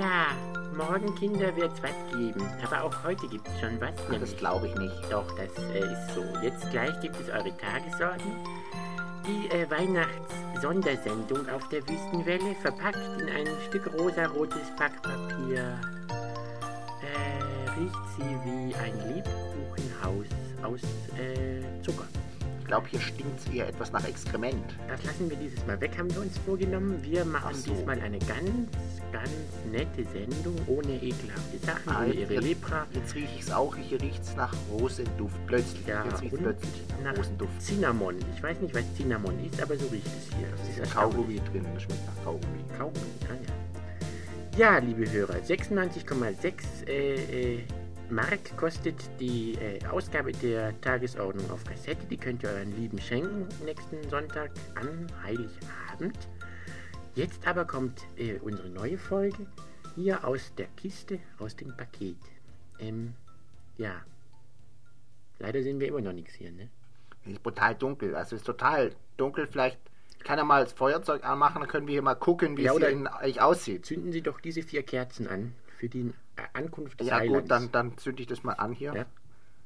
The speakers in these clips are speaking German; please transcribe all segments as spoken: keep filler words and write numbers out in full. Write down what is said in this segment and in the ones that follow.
Ja, morgen, Kinder, wird's was geben. Aber auch heute gibt's schon was. Ach, das glaube ich nicht. Doch, das äh, ist so. Jetzt gleich gibt es eure Tagesordnung. Die äh, Weihnachts-Sondersendung auf der Wüstenwelle, verpackt in ein Stück rosarotes Backpapier. Äh, riecht sie wie ein Lebkuchenhaus aus äh, Zucker. Ich glaube, hier stinkt es eher etwas nach Exkrement. Das lassen wir dieses Mal weg, haben wir uns vorgenommen. Wir machen so. diesmal eine ganz, ganz nette Sendung ohne ekelhafte Sachen, Ah, ohne jetzt, ihre Lepra. jetzt rieche ich es auch. Hier riecht es nach Rosenduft. Plötzlich. Ja, jetzt riecht es und plötzlich nach nach Rosenduft. Cinnamon. Ich weiß nicht, was Cinnamon ist, aber so riecht es hier. Da ist ein erstaunlich. Kaugummi drin. Das schmeckt nach Kaugummi. Kaugummi, ah ja. Ja, liebe Hörer, sechsundneunzig Komma sechs äh, äh, Mark kostet die äh, Ausgabe der Tagesordnung auf Kassette. Die könnt ihr euren Lieben schenken nächsten Sonntag an Heiligabend. Jetzt aber kommt äh, unsere neue Folge hier aus der Kiste, aus dem Paket. Ähm, ja, leider sehen wir immer noch nichts hier, ne? Es ist total dunkel. Also es ist total dunkel. Vielleicht kann er mal das Feuerzeug anmachen. Dann können wir hier mal gucken, wie Ja, es oder- hier in- eigentlich aussieht. Zünden Sie doch diese vier Kerzen an für die äh, Ankunft des Ja Heilands. gut, dann, dann zünde ich das mal an hier. Ja.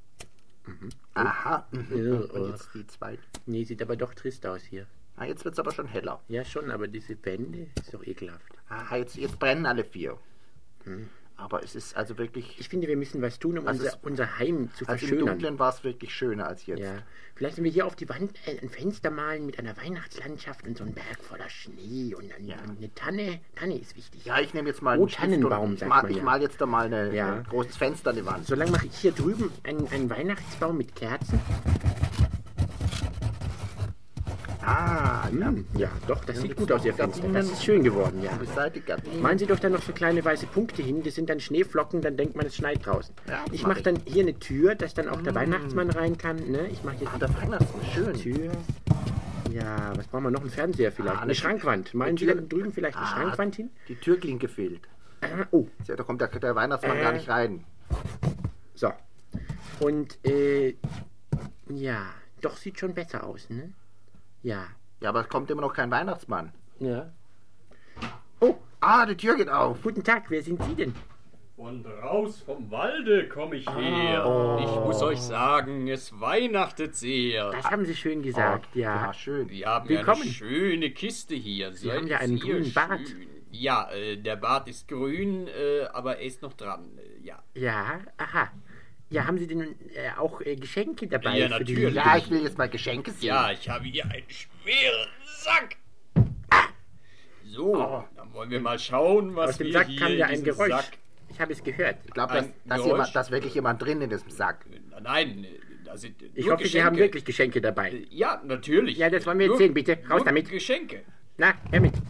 Aha. Mhm. Ja, Und äh. jetzt die zweite. Nee, sieht aber doch trist aus hier. Ah, jetzt wird es aber schon heller. Ja, schon, aber diese Wände ist doch ekelhaft. Ah, jetzt, jetzt brennen alle vier. Hm. Aber es ist also wirklich... Ich finde, wir müssen was tun, um Also unser, es- unser Heim zu Also im verschönern. Dunklen war es wirklich schöner als jetzt. Ja. Vielleicht, wenn wir hier auf die Wand äh, ein Fenster malen mit einer Weihnachtslandschaft und so ein Berg voller Schnee und dann Ja. eine Tanne. Tanne ist wichtig. Ja, ich nehme jetzt mal Oh, einen Stift Tannenbaum, und ich sagt mal, man ich ja. mal jetzt da mal eine, Ja. ein großes Fenster an die Wand. Solange mache ich hier drüben einen, einen Weihnachtsbaum mit Kerzen. Ah, ja. Hm, ja, doch, das Ja, sieht jetzt gut aus, Ihr noch Fenster. Gardinen. Das ist schön geworden, ja. Die Seite Gardinen. Malen Sie doch dann noch so kleine weiße Punkte hin, das sind dann Schneeflocken, dann denkt man, es schneit draußen. Ja, ich mach mache ich. dann hier eine Tür, dass dann auch der Weihnachtsmann rein kann. Ne? Ich mache hier Ah, der Weihnachtsmann, schön. die Tür. Ja, was brauchen wir noch? Ein Fernseher vielleicht? Ah, eine eine Schrankwand. Malen eine Sie Tür. da drüben vielleicht eine Ah, Schrankwand hin? Die Türklinke fehlt. Ah, oh, Ja, da kommt der, der Weihnachtsmann Äh. gar nicht rein. so. Und, äh, ja, doch, sieht schon besser aus, ne? Ja. Ja, aber es kommt immer noch kein Weihnachtsmann. Ja. Oh, Ah, die Tür geht auf. guten Tag, wer sind Sie denn? Von raus vom Walde komme ich her. Oh. Ich muss euch sagen, es weihnachtet sehr. Das haben Sie schön gesagt, ja. Ja, schön. Wir haben Willkommen. eine schöne Kiste hier. Sie haben ja einen sehr grünen Bart. schön. Ja, äh, der Bart ist grün, äh, aber er ist noch dran. Äh, ja. Ja, aha. Ja, haben Sie denn äh, auch äh, Geschenke dabei? Ja, für die natürlich. Ja, ich will jetzt mal Geschenke sehen. Ja, ich habe hier einen schweren Sack. So, Oh. dann wollen wir mal schauen, was Aus dem wir Sack hier kam ja in ein diesem Geräusch. Sack... Ich habe es gehört. Ich glaube, dass, Ein dass, Geräusch. jemand, dass wirklich jemand drin in diesem Sack. Nein, da sind Ich nur hoffe, Geschenke. Sie haben wirklich Geschenke dabei. Ja, natürlich. Ja, das wollen wir jetzt Nur- sehen, bitte. Raus nur damit. Geschenke. Na, hör mit.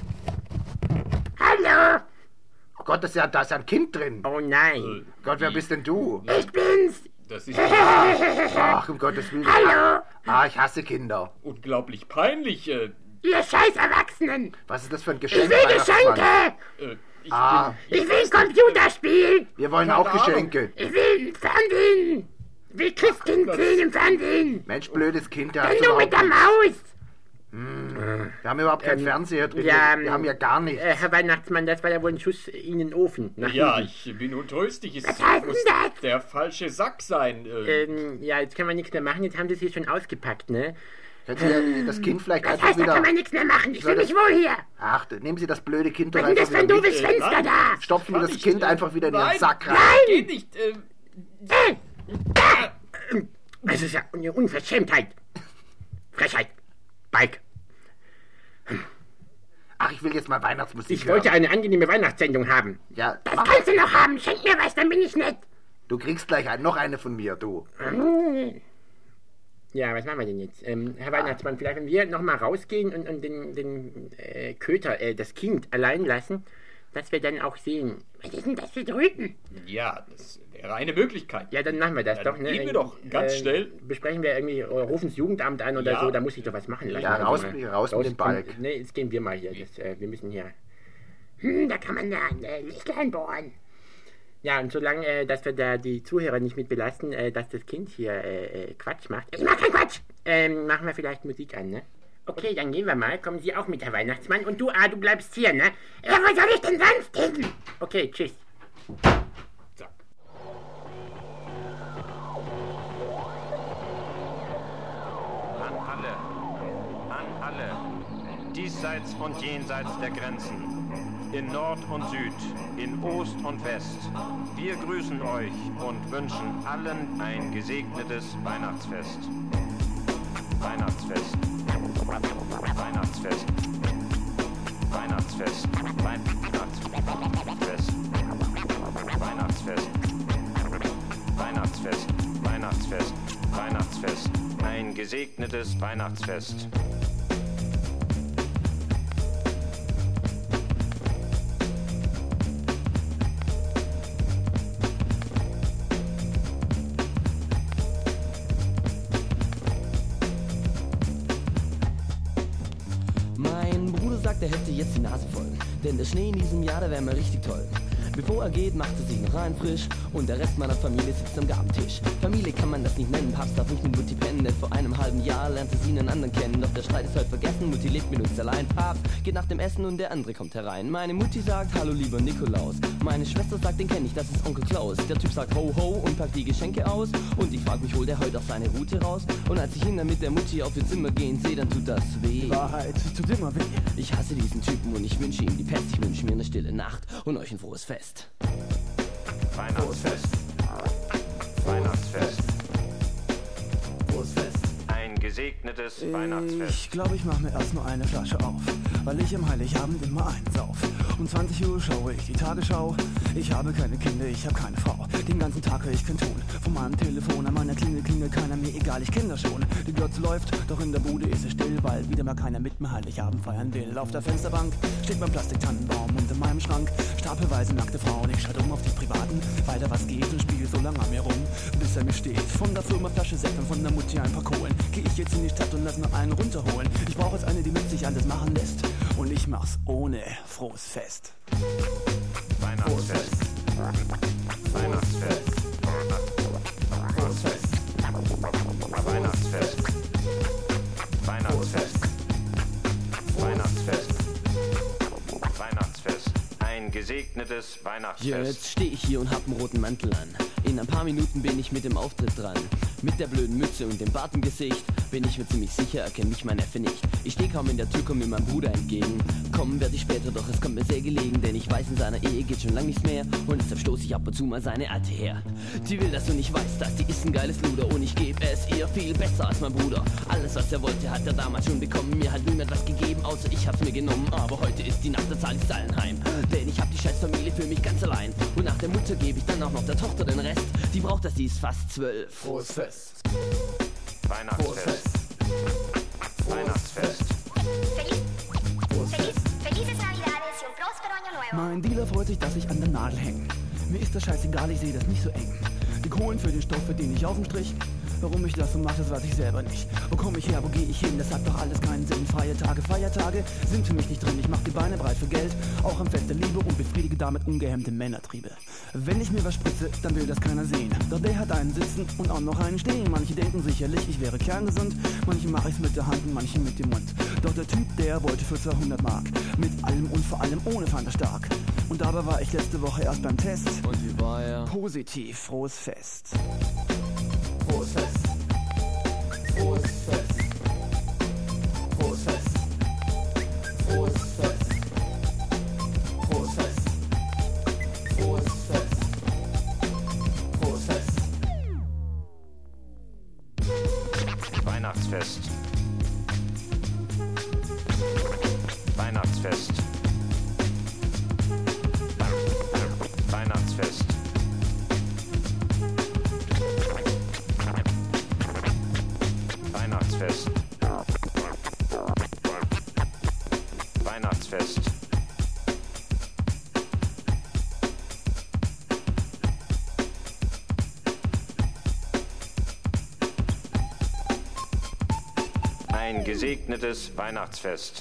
Hallo! Oh Gott, das ist ja, da ist ja ein Kind drin. Oh nein. Gott, wer bist denn du? Ich bin's! Das ist Ach, um Gottes Willen. Hallo! Ah, ich hasse Kinder. unglaublich peinlich. Äh, Ihr scheiß Erwachsenen! Was ist das für ein Ich Geschenk? will Weihnachtsmann? Geschenke! äh, ich Ah, Ich will ein Computerspiel! wir wollen Keine auch Ahnung. Geschenke. Ich will Fernsehen! Ich will Christkind sehen im Fernsehen! Mensch, blödes Kind, der hat Sendung mit überhaupt der nicht. Maus! Wir haben überhaupt keinen Ähm, Fernseher drin. ja, wir haben ja gar nichts. Äh, Herr Weihnachtsmann, das war ja wohl ein Schuss in den Ofen. Nach Ja, hinten. ich bin untröstlich. Es Was heißt muss denn das? der falsche Sack sein. Äh, Ähm, ja, jetzt kann man nichts mehr machen, jetzt haben sie es hier schon ausgepackt, ne? Können Sie ja das Kind vielleicht Das einfach heißt, da kann wieder... man nichts mehr machen, ich Soll fühle das- mich wohl hier! Ach, nehmen Sie das blöde Kind doch Was ist einfach das für ein wieder mit. doofes Äh, Fenster nein. da? Stopfen wir Kann das ich, Kind äh, einfach wieder in Ihren nein. Sack rein. geht nicht. Äh, Äh, da! Das ist ja eine Unverschämtheit! Frechheit! Balk! Ach, ich will jetzt mal Weihnachtsmusik Ich wollte hören. eine angenehme Weihnachtssendung haben. Ja, Das mach. kannst du noch haben, schenk mir was, dann bin ich nett. Du kriegst gleich ein, noch eine von mir, du. Ja, was machen wir denn jetzt? Ähm, Herr Weihnachtsmann, vielleicht wenn wir nochmal rausgehen und, und den, den äh, Köter, äh, das Kind allein lassen, dass wir dann auch sehen, was ist denn das für drüben? ja, das wäre eine Möglichkeit. Ja, dann machen wir das Ja, doch. dann Ne? gehen wir doch ganz Äh, schnell. Besprechen wir irgendwie, oder rufen das Jugendamt an oder Ja. so, da muss ich doch was machen lassen. Ja, Also raus- mal raus mit dem rauskommen. Balk. Ne, jetzt gehen wir mal hier. Das, äh, wir müssen hier. Hm, da kann man da äh, Licht reinbohren. Ja, und solange, äh, dass wir da die Zuhörer nicht mit belasten, äh, dass das Kind hier äh, äh, Quatsch macht. Ich mach keinen Quatsch! Ähm, machen wir vielleicht Musik an, ne? Okay, dann gehen wir mal. Kommen Sie auch mit, Herr Weihnachtsmann. Und du, ah, du bleibst hier, ne? Ja, wo soll ich denn sonst hin? Okay, tschüss. So. An alle, an alle, diesseits und jenseits der Grenzen, in Nord und Süd, in Ost und West. Wir grüßen euch und wünschen allen ein gesegnetes Weihnachtsfest. Weihnachtsfest. Weihnachtsfest. Weihnachtsfest. Weihnachtsfest. Weihnachtsfest. Weihnachtsfest. Weihnachtsfest. Weihnachtsfest. Ein gesegnetes Weihnachtsfest. Der hätte jetzt die Nase voll, denn der Schnee in diesem Jahr, der wäre mir richtig toll. Bevor er geht, macht er sich noch rein frisch und der Rest meiner Familie sitzt am Gabentisch. Familie kann man das nicht nennen, Papst darf nicht mit Mutti pennen, denn vor einem halben Jahr lernte sie einen anderen kennen. Doch der Streit ist heute vergessen, Mutti lebt mit uns allein. Papst geht nach dem Essen und der andere kommt herein. Meine Mutti sagt, hallo lieber Nikolaus. Meine Schwester sagt, den kenn ich, das ist Onkel Klaus. Der Typ sagt ho ho und packt die Geschenke aus und ich frag mich, holt er heute auch seine Route raus? Und als ich ihn dann mit der Mutti auf ihr Zimmer gehen sehe, dann tut das weh. Die Wahrheit tut immer weh. Ich hasse diesen Typen und ich wünsche ihm die Pest. Ich wünsche mir eine stille Nacht und euch ein frohes Fest. Weihnachtsfest. Weihnachtsfest. Frohes Fest. Ein gesegnetes Weihnachtsfest. Ich glaube, ich mache mir erst nur eine Flasche auf, weil ich am Heiligabend immer einen sauf. Um zwanzig Uhr schaue ich die Tagesschau. Ich habe keine Kinder, ich habe keine Frau. Den ganzen Tag höre ich kein Ton. Von meinem Telefon an meiner Klingel klingelt keiner, mir egal, ich kenn das schon. Die Glotze läuft, doch in der Bude ist es still, weil wieder mal keiner mit mir Heiligabend feiern will. Auf der Fensterbank steht mein Plastiktannenbaum und in meinem Schrank stapelweise nackte Frauen. Ich schalte um auf die Privaten, weiter was geht und spiele so lange an mir rum, bis er mir steht. Von der Firma Flasche Sekt und von der Mutti ein paar Kohlen. Geh ich jetzt in die Stadt und lass mir einen runterholen. Ich brauche jetzt eine, die mit sich alles machen lässt. Und ich mach's ohne frohes Fest. Weihnachtsfest. Weihnachtsfest. Frohes Fest. Weihnachtsfest. Weihnachtsfest. Weihnachtsfest. Weihnachtsfest. Ein gesegnetes Weihnachtsfest. Jetzt stehe ich hier und hab einen roten Mantel an. In ein paar Minuten bin ich mit dem Auftritt dran. Mit der blöden Mütze und dem Bart im Gesicht bin ich mir ziemlich sicher, erkennt mich mein Neffe nicht. Ich stehe kaum in der Tür, komm mir mein Bruder entgegen. Kommen werde ich später, doch es kommt mir sehr gelegen, denn ich weiß, in seiner Ehe geht schon lang nichts mehr und deshalb stoße ich ab und zu mal seine Alte her. Die will, dass du nicht weißt, dass die ist ein geiles Luder und ich gebe es ihr viel besser als mein Bruder. Alles, was er wollte, hat er damals schon bekommen. Mir hat niemand was gegeben, außer ich hab's mir genommen. Aber heute ist die Nacht, da zahl ich's allen heim, denn ich hab die scheiß Familie für mich ganz allein. Und nach der Mutter gebe ich dann auch noch der Tochter den Rest. Die braucht das, die ist fast zwölf. Frohes Fest. Weihnachtsfest. Weihnachtsfest. Frohes Fest. Felices Navidades y un próspero año nuevo. Mein Dealer freut sich, dass ich an der Nadel hänge. Mir ist das scheißegal, ich sehe das nicht so eng. Die Kohlen für den Stoff verdiene ich auf dem Strich. Warum ich das so mache, das weiß ich selber nicht. Wo komme ich her, wo gehe ich hin, das hat doch alles keinen Sinn. Freie Tage, Feiertage sind für mich nicht drin. Ich mach die Beine breit für Geld, auch am Fest der Liebe und befriedige damit ungehemmte Männertriebe. Wenn ich mir was spritze, dann will das keiner sehen. Doch der hat einen sitzen und auch noch einen stehen. Manche denken sicherlich, ich wäre kerngesund. Manche mache ich's mit der Hand und manche mit dem Mund. Doch der Typ, der wollte für zweihundert Mark. Mit allem und vor allem ohne Fanta stark. Und dabei war ich letzte Woche erst beim Test. Und wie war er? Positiv, frohes Fest. Frohes Fest. Frohes Fest. Frohes Fest. Frohes Fest. Frohes Fest. Frohes Fest. Frohes Fest. Weihnachtsfest. Weihnachtsfest. Weihnachtsfest. Weihnachtsfest. Weihnachtsfest. Ein gesegnetes Weihnachtsfest.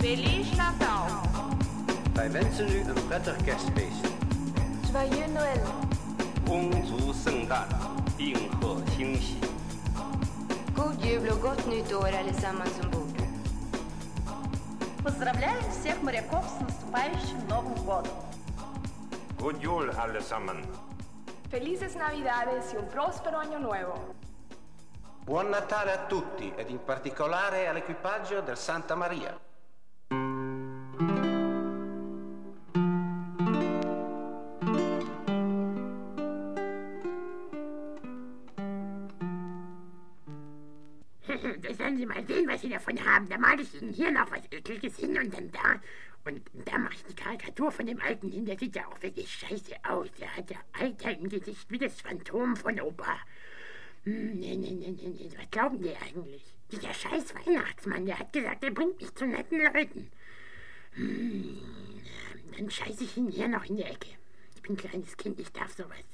Feliz Natal. Wij wensen u een prettig kerstfeest. Joyeux Noël. 恭祝圣诞，应贺新喜。 God jul och gott nytt år allesammans ombord. Поздравляем всех моряков с наступающим Новым годом. God jul allesammen. Felices Navidades y un próspero año nuevo. Buon Natale a tutti ed in particolare all'equipaggio del Santa Maria. Da sollen Sie mal sehen, was Sie davon haben. Da male ich Ihnen hier noch was Ekliges hin und dann da. Und da mache ich die Karikatur von dem Alten hin. Der sieht ja auch wirklich scheiße aus. Der hat ja Alter im Gesicht wie das Phantom von Opa. Hm, nee, nee, nee, nee, nee. Was glauben die eigentlich? Dieser scheiß Weihnachtsmann, der hat gesagt, er bringt mich zu netten Leuten. Hm, dann scheiße ich ihn hier noch in die Ecke. Ich bin ein kleines Kind, ich darf sowas.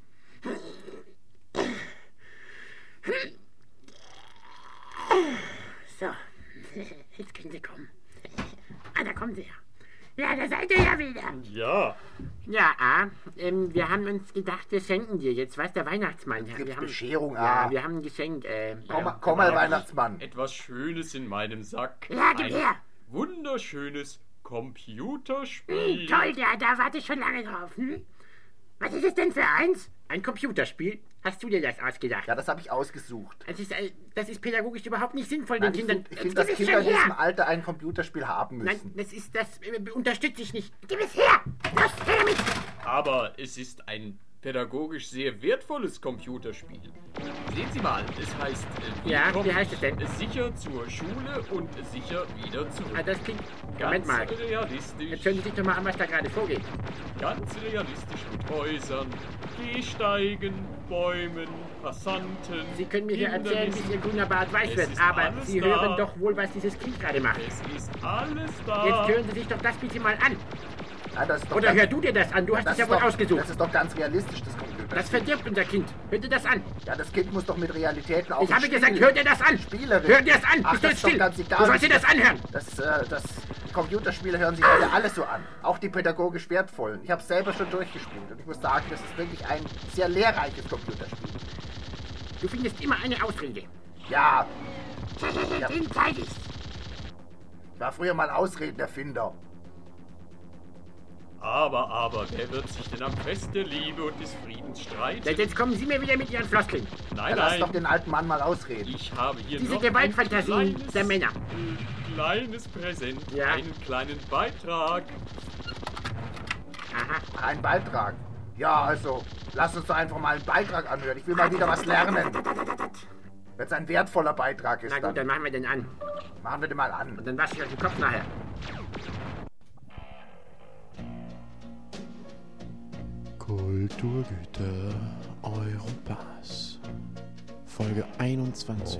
So, jetzt können Sie kommen. Ah, da kommen Sie ja. Ja, da seid ihr ja wieder. Ja. Ja, A, ähm, wir haben uns gedacht, wir schenken dir jetzt was, der Weihnachtsmann. Ja, Gibt's wir haben, Bescherung, ja, A. wir haben ein Geschenk. Äh, Komm, ja. komm mal, Weihnachtsmann. Etwas Schönes in meinem Sack. Ja, gib Ein her. wunderschönes Computerspiel. Hm, toll, ja, da warte ich schon lange drauf. Hm? Was ist es denn für eins? Ein Computerspiel? Hast du dir das ausgedacht? Ja, das habe ich ausgesucht. Das ist, äh, das ist pädagogisch überhaupt nicht sinnvoll, Nein, den ich Kindern... finde, find, Gib dass es Kinder in schon diesem her. Alter ein Computerspiel haben Nein, müssen. das ist, das äh, unterstütze ich nicht. Gib es her! Los, her damit! Aber es ist ein pädagogisch sehr wertvolles Computerspiel. Sehen Sie mal, es heißt... Äh, Ja, kommt wie heißt es denn? Sicher zur Schule und sicher wieder zurück. Ah, das klingt... Ganz Moment mal. realistisch. Jetzt hören Sie sich doch mal an, was da gerade vorgeht. Ganz realistisch mit Häusern, Gehsteigen, Bäumen, Passanten. Sie können mir hier erzählen, bis Ihr grüner Bart weiß Es wird, ist aber alles Sie da. hören doch wohl, was dieses Kind gerade macht. Es ist alles da. Jetzt hören Sie sich doch das bitte mal an. Ja, das ist doch Oder ganz- hör du dir das an, du hast das es ja ist wohl doch, ausgesucht. Das ist doch ganz realistisch, das Computerspiel. Das verdirbt unser Kind. Hör dir das an. Ja, das Kind muss doch mit Realitäten auch Ich habe spielen. gesagt, hör dir das an. Spielerisch. Hör dir das an. Ach, Bist du das jetzt ist doch still? ganz egal. Du sollst dir das anhören. Das, äh, das Computerspiele hören sich heute alle so an. Auch die pädagogisch wertvollen. Ich habe es selber schon durchgespielt und ich muss sagen, das ist wirklich ein sehr lehrreiches Computerspiel. Du findest immer eine Ausrede. Ja, Ja. Den zeig ich. ich war früher mal Ausredenerfinder. Aber, aber, wer wird sich denn am Fest der Liebe und des Friedens streiten? Jetzt kommen Sie mir wieder mit Ihren Floskeln. Nein, Ja, lass nein, doch den alten Mann mal ausreden. ich habe hier Diese noch Gewaltfantasien ein kleines, der Männer. äh, kleines Präsent, Ja. einen kleinen Beitrag. Aha. Ein Beitrag. Ja, also, lass uns doch einfach mal einen Beitrag anhören. Ich will mal wieder was lernen. Wenn es ein wertvoller Beitrag ist, Na gut, dann dann machen wir den an. machen wir den mal an. Und dann wasche ich euch den Kopf nachher. Kulturgüter Europas. Folge einundzwanzig.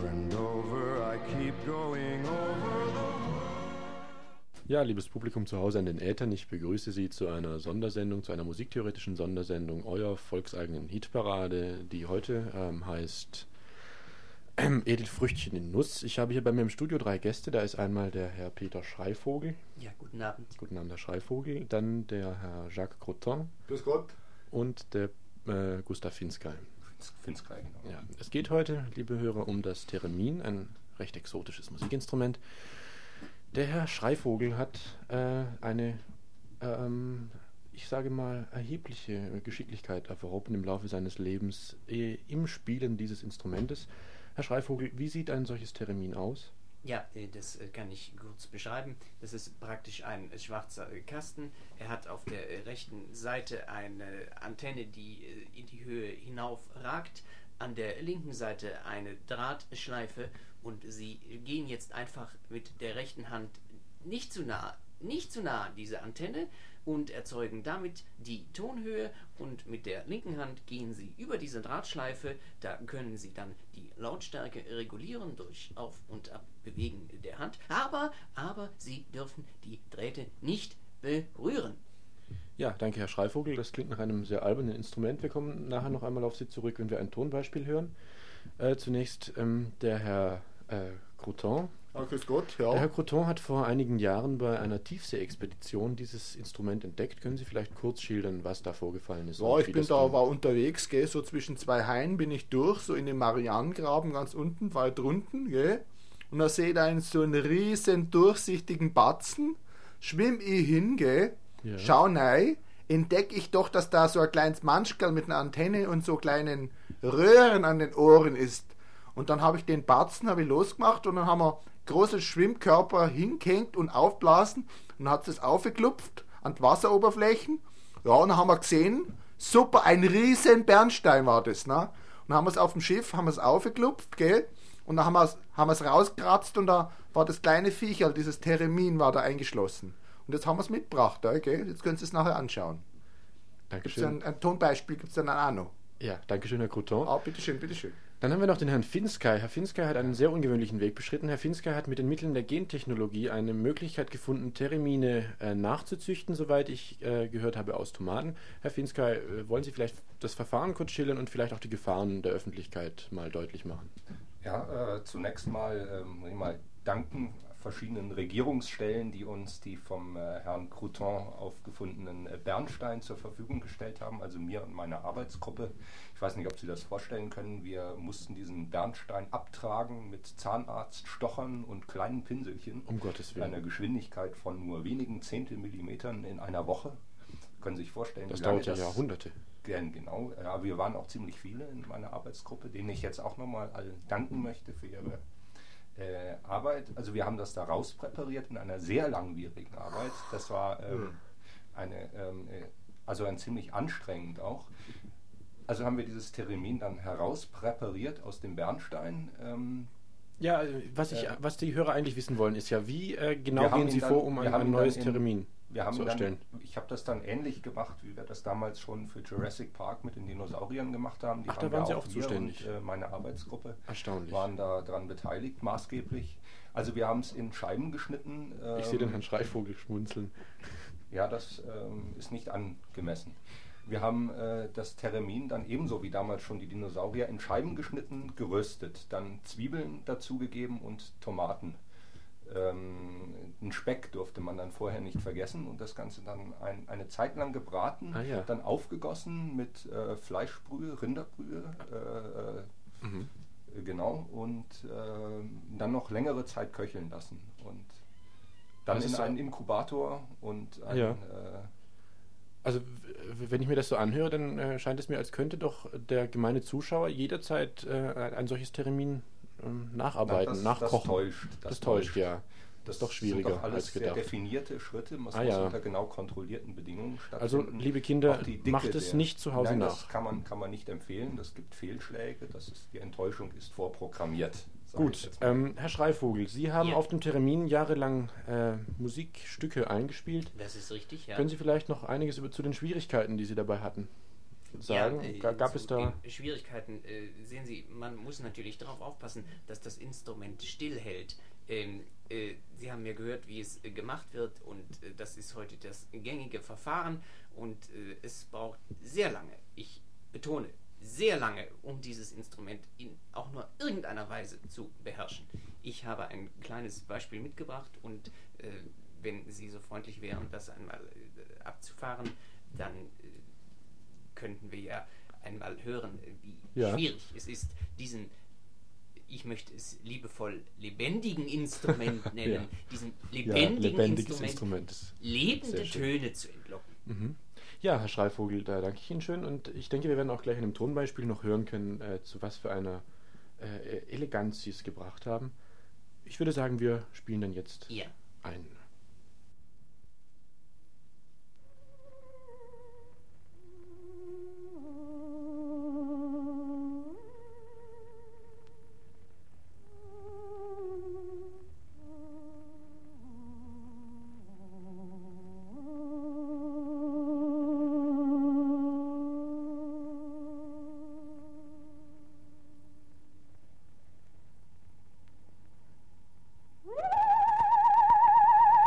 Ja, liebes Publikum zu Hause an den Ätern, ich begrüße Sie zu einer Sondersendung, zu einer musiktheoretischen Sondersendung eurer volkseigenen Hitparade, die heute ähm, heißt ähm, Edelfrüchtchen in Nuss. Ich habe hier bei mir im Studio drei Gäste. Da ist einmal der Herr Peter Schreivogel. Ja, guten Abend. Guten Abend, Herr Schreivogel. Dann der Herr Jacques Croton Grüß Gott. und der äh, Gustav Finsky. Finsky, genau. Ja, es geht heute, liebe Hörer, um das Theremin, ein recht exotisches Musikinstrument. Der Herr Schreivogel hat äh, eine, ähm, ich sage mal, erhebliche Geschicklichkeit erworben im Laufe seines Lebens äh, im Spielen dieses Instrumentes. Herr Schreivogel, wie sieht ein solches Theremin aus? Ja, äh, das äh, kann ich kurz beschreiben. Das ist praktisch ein äh, schwarzer äh, Kasten. Er hat auf der äh, rechten Seite eine Antenne, die äh, in die Höhe hinauf ragt. An der linken Seite eine Drahtschleife und Sie gehen jetzt einfach mit der rechten Hand nicht zu nah, nicht zu nah an diese Antenne und erzeugen damit die Tonhöhe, und mit der linken Hand gehen Sie über diese Drahtschleife. Da können Sie dann die Lautstärke regulieren durch Auf- und Abbewegen der Hand, aber, aber Sie dürfen die Drähte nicht berühren. Ja, danke, Herr Schreivogel. Das klingt nach einem sehr albernen Instrument. Wir kommen nachher noch einmal auf Sie zurück, wenn wir ein Tonbeispiel hören. Äh, zunächst ähm, der Herr äh, Croton. Ah, grüß Gott, ja. Der Herr Croton hat vor einigen Jahren bei einer Tiefsee-Expedition dieses Instrument entdeckt. Können Sie vielleicht kurz schildern, was da vorgefallen ist? Ja, ich bin da, war unterwegs, gell, so zwischen zwei Haien bin ich durch, so in den Marianengraben ganz unten, weit drunten, gell. Und da sehe ich da so einen riesen durchsichtigen Batzen, schwimm ich hin, gell, Ja. schau rein, entdecke ich doch, dass da so ein kleines Manschkerl mit einer Antenne und so kleinen Röhren an den Ohren ist. Und dann habe ich den Batzen habe ich losgemacht und dann haben wir großen Schwimmkörper hingehängt und aufblasen und dann hat es aufgeklupft an die Wasseroberflächen. Ja, und dann haben wir gesehen, super, ein riesen Bernstein war das, ne? Und dann haben wir es auf dem Schiff, haben wir es aufgeklupft, gell? Und dann haben wir es haben wir es rausgekratzt und da war das kleine Viecherl, dieses Theremin war da eingeschlossen. Und jetzt haben wir es mitgebracht, gell? Jetzt können Sie es nachher anschauen. Dankeschön. Ein, ein Tonbeispiel gibt es dann auch noch. Ja, Dankeschön, Herr Croton. Ah, bitteschön, bitteschön. Dann haben wir noch den Herrn Finsky. Herr Finsky hat einen sehr ungewöhnlichen Weg beschritten. Herr Finsky hat mit den Mitteln der Gentechnologie eine Möglichkeit gefunden, Theramine äh, nachzuzüchten, soweit ich äh, gehört habe, aus Tomaten. Herr Finsky, äh, wollen Sie vielleicht das Verfahren kurz schildern und vielleicht auch die Gefahren der Öffentlichkeit mal deutlich machen? Ja, äh, zunächst mal, ähm, muss ich mal danken verschiedenen Regierungsstellen, die uns die vom äh, Herrn Croton aufgefundenen äh, Bernstein zur Verfügung gestellt haben, also mir und meiner Arbeitsgruppe. Ich weiß nicht, ob Sie das vorstellen können. Wir mussten diesen Bernstein abtragen mit Zahnarztstochern und kleinen Pinselchen. Um Gottes Willen. Einer Geschwindigkeit von nur wenigen Zehntelmillimetern in einer Woche. Können Sie sich vorstellen, Das wie lange dauert ja das Jahrhunderte. Genau, ja, wir waren auch ziemlich viele in meiner Arbeitsgruppe, denen ich jetzt auch nochmal allen danken möchte für ihre äh, Arbeit. Also wir haben das da rauspräpariert in einer sehr langwierigen Arbeit. Das war ähm, eine, ähm, also ein ziemlich anstrengend auch. Also haben wir dieses Theremin dann herauspräpariert aus dem Bernstein. Ähm, Ja, was, ich, äh, was die Hörer eigentlich wissen wollen, ist ja, wie äh, wir genau haben gehen ihn Sie dann- vor, um wir ein, haben ein ihn neues dann in- Theremin wir haben zu dann, erstellen? Ich habe das dann ähnlich gemacht, wie wir das damals schon für Jurassic Park mit den Dinosauriern gemacht haben. Die Ach, da haben waren wir Sie auch wir zuständig. Und, äh, meine Arbeitsgruppe Erstaunlich. waren da dran beteiligt, maßgeblich. Also wir haben es in Scheiben geschnitten. Ich sehe den Herrn Schreivogel schmunzeln. Ja, das ähm, ist nicht angemessen. Wir haben äh, das Theremin dann ebenso wie damals schon die Dinosaurier in Scheiben geschnitten, geröstet, dann Zwiebeln dazugegeben und Tomaten. Ähm, einen Speck durfte man dann vorher nicht vergessen und das Ganze dann ein, eine Zeit lang gebraten, Ah, ja. dann aufgegossen mit äh, Fleischbrühe, Rinderbrühe, äh, Mhm. äh, genau, und äh, dann noch längere Zeit köcheln lassen und dann Das in ist so- einen Inkubator und ein, Ja. äh, Also, w- wenn ich mir das so anhöre, dann äh, scheint es mir, als könnte doch der gemeine Zuschauer jederzeit äh, ein ein solches Theremin ähm, nacharbeiten, Na, das- das nachkochen. täuscht, Das, das täuscht, täuscht. ja. Das ist doch schwieriger sind doch alles als sehr gedacht. definierte Schritte, muss Ah, muss ja. unter genau kontrollierten Bedingungen Also, stattfinden. liebe Kinder, Auch die Dicke macht es der- nicht zu Hause Nein, nach. das kann man, kann man nicht empfehlen. Das gibt Fehlschläge. Das ist, die Enttäuschung ist vorprogrammiert. sag ich Gut, jetzt mal. ähm, Herr Schreivogel, Sie haben Ja. auf dem Theremin jahrelang äh, Musikstücke eingespielt. Das ist richtig, ja. Können Sie vielleicht noch einiges über zu den Schwierigkeiten, die Sie dabei hatten, sagen? Ja, äh, Ga- Gab zu es da... den Schwierigkeiten, äh, sehen Sie, man muss natürlich darauf aufpassen, dass das Instrument stillhält. Ähm, äh, Sie haben ja gehört, wie es äh, gemacht wird und äh, das ist heute das gängige Verfahren und äh, es braucht sehr lange, ich betone, sehr lange, um dieses Instrument in auch nur irgendeiner Weise zu beherrschen. Ich habe ein kleines Beispiel mitgebracht und äh, wenn Sie so freundlich wären, das einmal äh, abzufahren, dann äh, könnten wir ja einmal hören, wie Ja. schwierig es ist, diesen, ich möchte es liebevoll lebendigen Instrument nennen, Ja. diesen Ja, lebendigen lebendiges Instrument, Instrument. Das ist lebende sehr schön. Töne zu entlocken. Mhm. Ja, Herr Schreivogel, da danke ich Ihnen schön und ich denke, wir werden auch gleich in einem Tonbeispiel noch hören können, äh, zu was für einer äh, Eleganz Sie es gebracht haben. Ich würde sagen, wir spielen dann jetzt Ja. ein. Thank you.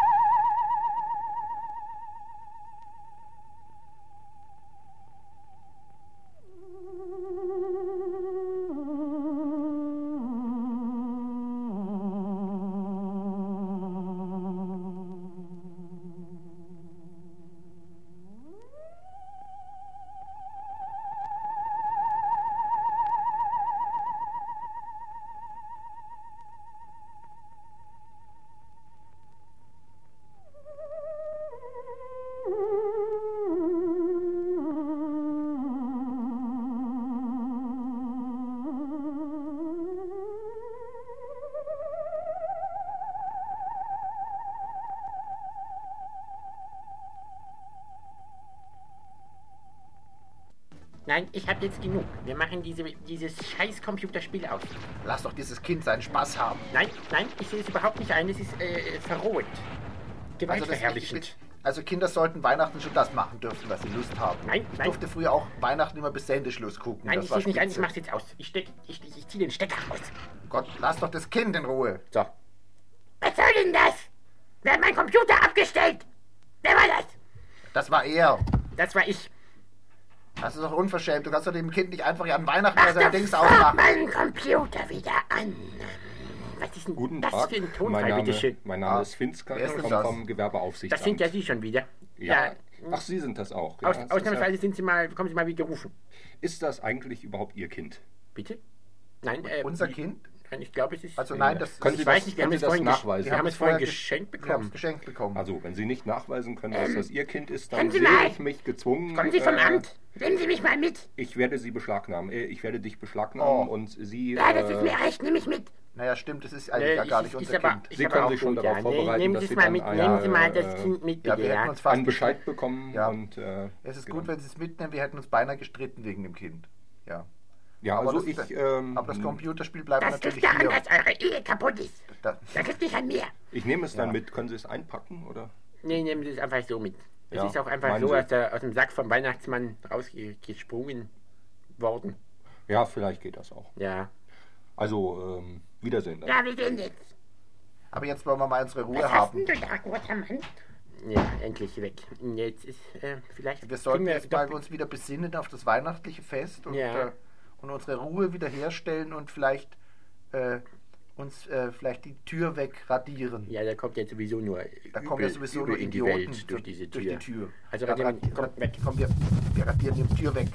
Nein, ich habe jetzt genug. Wir machen diese, dieses scheiß Computerspiel aus. Lass doch dieses Kind seinen Spaß haben. Nein, nein, ich sehe es überhaupt nicht ein. Es ist äh, verrohend. Gewaltverherrlichend. Also Kinder sollten Weihnachten schon das machen dürfen, was sie Lust haben. Nein, ich nein. durfte früher auch Weihnachten immer bis Sendeschluss gucken. Nein, das ich war sehe es nicht ein. Ich spitze. mach's jetzt aus. Ich, steck, ich, ich, ich ziehe den Stecker raus. Gott, lass doch das Kind in Ruhe. So. Was soll denn das? Wer hat meinen Computer abgestellt? Wer war das? Das war er. Das war ich. Das ist doch unverschämt. Du kannst doch dem Kind nicht einfach an Weihnachten Mach sein doch Dings sofort aufmachen. meinen Computer wieder an. Was ist denn Guten das Tag, für ein mein Tonfall, Name, bitteschön? mein Name Ah, ist Finsker, wer ich ist denn komme das? vom Gewerbeaufsichtsamt. Das sind ja Sie schon wieder. Ja. Ach, Sie sind das auch. Ja, Aus, das ist ausnahmsweise ja- sind Sie mal, kommen Sie mal wie gerufen. Ist das eigentlich überhaupt Ihr Kind? Bitte? Nein, äh, Unser Kind? Nein, ich glaube, es ist... Also nein, das Können ich Sie weiß das, nicht, wir haben können es Sie das vorhin gesch- nachweisen? wir haben es vorhin vorher geschenkt gesch- wir haben bekommen. es geschenkt bekommen. Also, wenn Sie nicht nachweisen können, dass Ähm, das Ihr Kind ist, hören dann Sie sehe mal. ich mich gezwungen... Kommen Sie vom äh, Amt. Nehmen Sie mich mal mit. Ich werde Sie beschlagnahmen. Äh, Ich werde dich beschlagnahmen Oh. und Sie... Ja, das äh, ist mir recht. Nimm mich mit. Naja, stimmt, das ist eigentlich Nee, ja gar ich- nicht ich unser aber- Kind. ich Sie aber können auch sich schon gut, darauf ja. vorbereiten, Nehmen dass Sie Sie es mal dann mit. ein, Nehmen Sie mal äh, das Kind mit, Ja, bitte, wir hätten ja. uns fast einen Bescheid bekommen Ja. und... Äh, Es ist genau. gut, wenn Sie es mitnehmen. Wir hätten uns beinahe gestritten wegen dem Kind. Ja. Ja, aber, also das, ich... Ähm, aber das Computerspiel bleibt Das natürlich liegt daran, hier. dass eure Ehe kaputt ist. Da, Das liegt nicht an mir. Ich nehme es dann Ja. mit. Können Sie es einpacken, oder? Nee, nehmen Sie es einfach so mit. Es Ja, ist auch einfach meinen so Sie? aus, der, aus dem Sack vom Weihnachtsmann rausgesprungen worden. Ja, vielleicht geht das auch. Ja. Also, ähm, Wiedersehen dann. Ja, wir sehen jetzt. aber jetzt wollen wir mal unsere Ruhe Was hast haben. denn du da, großer Mann? Ja, endlich weg. Jetzt ist, äh, vielleicht... Wir sollten kriegen jetzt mal doch- uns wieder besinnen auf das weihnachtliche Fest und, Ja. äh, und unsere Ruhe wiederherstellen und vielleicht äh, uns äh, vielleicht die Tür wegradieren. Ja, da kommt ja sowieso nur Da übel, kommen ja sowieso übel nur in die Idioten Welt durch diese Tür. Durch die Tür. Also Ja, radieren, rad- kommt weg. Komm, wir, wir radieren die Tür weg.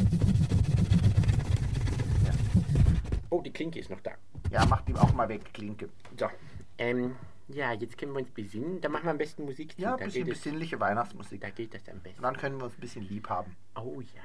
Oh, die Klinke ist noch da. Ja, mach die auch mal weg, Klinke. So, ähm, ja, jetzt können wir uns besinnen. Da machen wir am besten Musik zu. Ja, ein da bisschen geht es, besinnliche Weihnachtsmusik. Da geht das am besten. Und dann können wir uns ein bisschen lieb haben. Oh ja.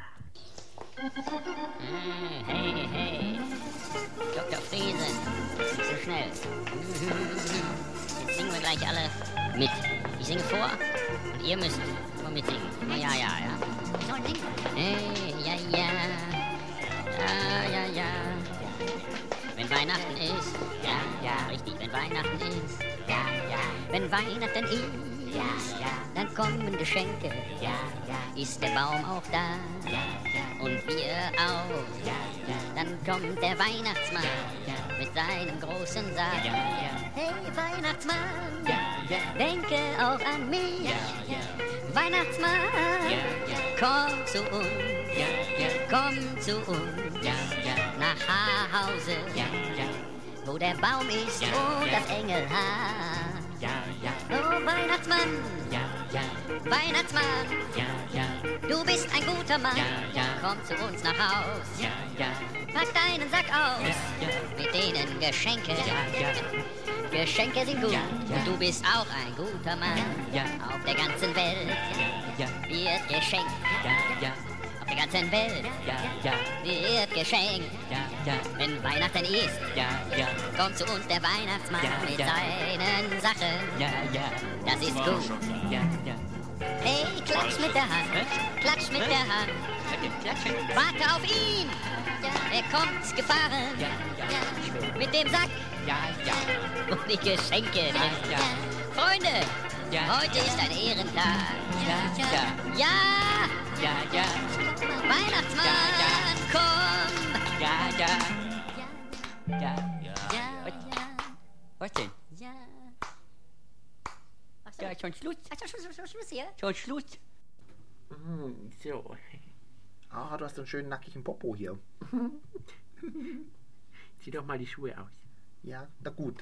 Hey, hey, Doktor Friese, nicht so schnell. Jetzt singen wir gleich alle mit. Ich singe vor und ihr müsst nur mitsingen. Ja, ja, ja, ja. Hey, ja, ja, ja, ja, ja. Wenn Weihnachten ist, ja, ja, richtig, wenn Weihnachten ist, ja, ja. Wenn Weihnachten ist, ja, ja, dann kommen Geschenke, ja, ja. Ist der Baum auch da, ja, ja. Und wir auch, ja, ja. Dann kommt der Weihnachtsmann, ja, mit seinem großen Sack, ja, ja. Hey, Weihnachtsmann, ja, ja. Denke auch an mich, ja, ja. Weihnachtsmann, ja, ja. Komm zu uns, ja, ja. Komm zu uns, ja, ja. Nach Hause, ja, ja. Wo der Baum ist, ja, und ja. Das Engelhaar. Ja, ja. Oh, Weihnachtsmann, ja, ja. Weihnachtsmann, ja, ja. Du bist ein guter Mann, ja, ja. Komm zu uns nach Haus, ja, ja. Pack deinen Sack aus, ja, ja. Mit denen Geschenke, ja, ja. Geschenke sind gut, ja, ja. Und du bist auch ein guter Mann, ja, ja. Auf der ganzen Welt, ja, ja. Wird geschenkt, ja, ja. Auf der ganzen Welt, ja, ja. Wird geschenkt, ja, ja. Wenn Weihnachten ist, ja, ja. Kommt zu uns der Weihnachtsmann, ja, mit ja. Seinen Sachen, ja, ja. Das ist gut, ja, ja. Hey, klatsch mit der Hand, klatsch mit der Hand. Warte auf ihn, ja. Er kommt gefahren, ja, ja. Mit dem Sack, ja, ja. Und die Geschenke, ja, ja. Freunde, ja, heute ja. Ist ein Ehrentag, ja, ja. Ja, ja, ja. Weihnachtsmann, ja, ja. Komm! Ja, ja. Ja, ja. Ja, ja. Was denn? Ja. Ach so, ja, schon Schluss. Ach so, schon, schon Schluss hier? Schon Schluss. Mm, so. Ah, du hast einen schönen nackigen Popo hier. Zieh doch mal die Schuhe aus. Ja, na gut.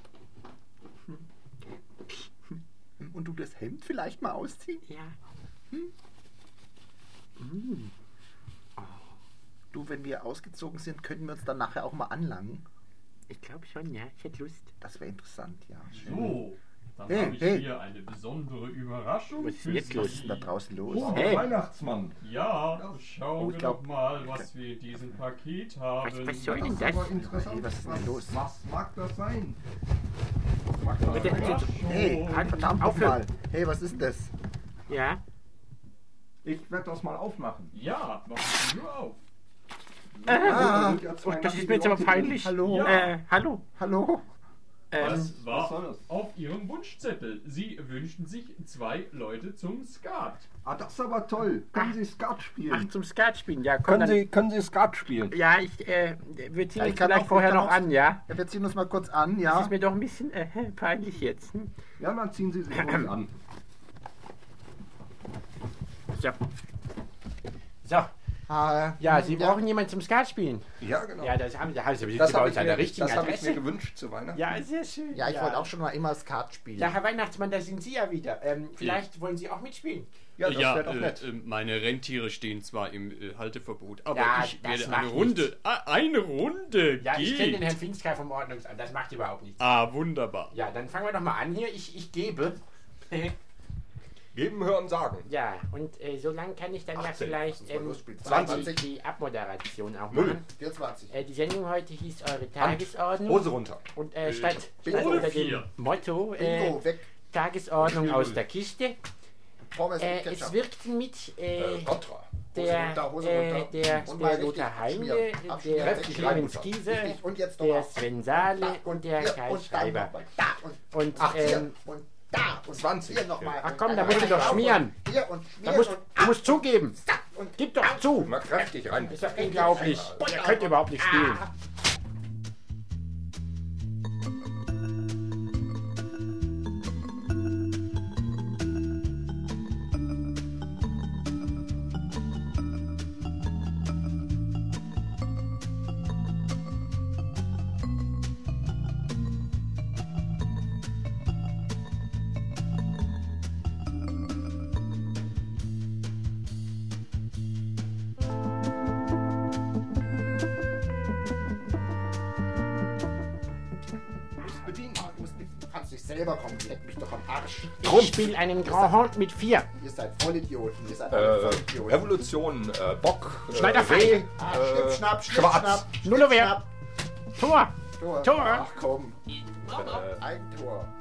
Und du das Hemd vielleicht mal ausziehen? Ja. Hm? Mm. Oh. Du, wenn wir ausgezogen sind, können wir uns dann nachher auch mal anlangen. Ich glaube schon, ja. Ich hätte Lust. Das wäre interessant, ja. Schön. So, dann hey, habe ich hey. hier eine besondere Überraschung. Was ist für jetzt Sie. los? Was ist denn da draußen los? Oh, Hey. Weihnachtsmann. Ja, schauen Oh, ich wir glaub- doch mal, was wir in diesem Paket haben. Was, was soll denn das? Hey, was ist denn los? Was mag das sein? Was mag das Bitte, sein? bitte, Hey, halt verdammt Aufhören. mal. Hey, was ist das? Ja. Ich werde das mal aufmachen. Ja, machen Sie nur auf. Äh, Ah, oh, oh, das ist mir jetzt aber peinlich. Hallo? Ja. Äh, hallo? Hallo? Das Ähm, war was soll das? auf Ihrem Wunschzettel. Sie wünschten sich zwei Leute zum Skat. Ah, das ist aber toll. Können Sie Skat spielen? ach, zum Skat spielen, ja, komm können, dann. Sie, können Sie Skat spielen? Ja, ich, äh, wir ziehen Ja, ich uns kann vielleicht auch- vorher ich kann noch auch- an, ja? Ja, wir ziehen uns mal kurz an, Das ja. ist mir doch ein bisschen äh, peinlich jetzt. Hm? Ja, dann ziehen Sie sich ruhig an. So. So. Ah, Ja, Sie brauchen jemanden zum Skat spielen. Ja, genau. Ja, das haben Sie, haben Sie, sind Das Sie bei habe uns ich, an der mir- richtigen das hab ich Adresse. mir gewünscht zu Weihnachten. Ja, sehr schön. Ja, ich wollte auch schon mal immer Skat spielen. Ja, Herr Weihnachtsmann, da sind Sie ja wieder. Ähm, vielleicht wollen Sie auch mitspielen. Ja, das ja, wäre doch äh, nett. äh, meine Rentiere stehen zwar im äh, Halteverbot, aber Ja, ich das werde macht eine Runde, ah, eine Runde Ja, ich kenne den geht. Herrn Finska vom Ordnungsamt, das macht überhaupt nichts. Ah, wunderbar. Ja, dann fangen wir doch mal an hier. Ich, ich gebe. Geben, hören, sagen. Ja, und äh, so lange kann ich dann ja achtzehn, vielleicht das war ähm, losspielen. die, zwanzig. die Abmoderation auch Null. machen. vierundzwanzig. Äh, die Sendung heute hieß Eure Hand, Tagesordnung. Hose runter. Und äh, statt, statt Bingo. unter dem Vier. Motto äh, Bingo, weg. Tagesordnung Null. aus der Kiste. Pommes mit Äh, es Ketchup. wirkten mit äh, Äh, Contra. der, runter, Hose äh, runter. der, Und mal der Lothar richtig Heimle, abschmieren. Abschmieren. der Kräftig Clemens reinbuttern. Giese, Richtig. Und jetzt der nochmal. Sven Saale Da und der hier Kai und dann Schreiber. nochmal. Da und, Und ach, hier ähm, und da und zwanzig. hier nochmal. Ach komm, da musst du doch schmieren. Hier und Da schmieren musst, und du musst zugeben. und Gib doch zu. Mal kräftig rein. Das ist doch unglaublich. Ihr könnt überhaupt nicht spielen. bedienen. Du musst nicht- du kannst nicht selber kommen. Leck mich doch am Arsch. Ich spiele einen Grand Hand mit vier. Ihr seid Vollidioten. Ihr seid alle Äh, Vollidioten. Revolution, äh, Bock, äh, Schneiderfein. Reh, Ah, äh, schnipp, schnapp, schnipp, Schwarz. schnapp. Nullerwehr. schnapp. Tor. Tor. Tor. Ach komm. Äh, Ein Tor.